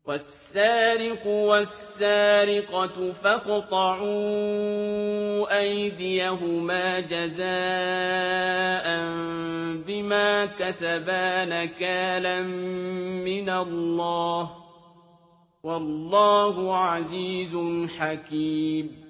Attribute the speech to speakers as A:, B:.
A: وَالسَّارِقُ وَالسَّارِقَةُ فَاقْطَعُوا أَيْدِيَهُمَا جَزَاءً بِمَا كَسَبَا نَكَالًا مِّنَ اللَّهِ ۗ وَاللَّهُ عَزِيزٌ حَكِيمٌ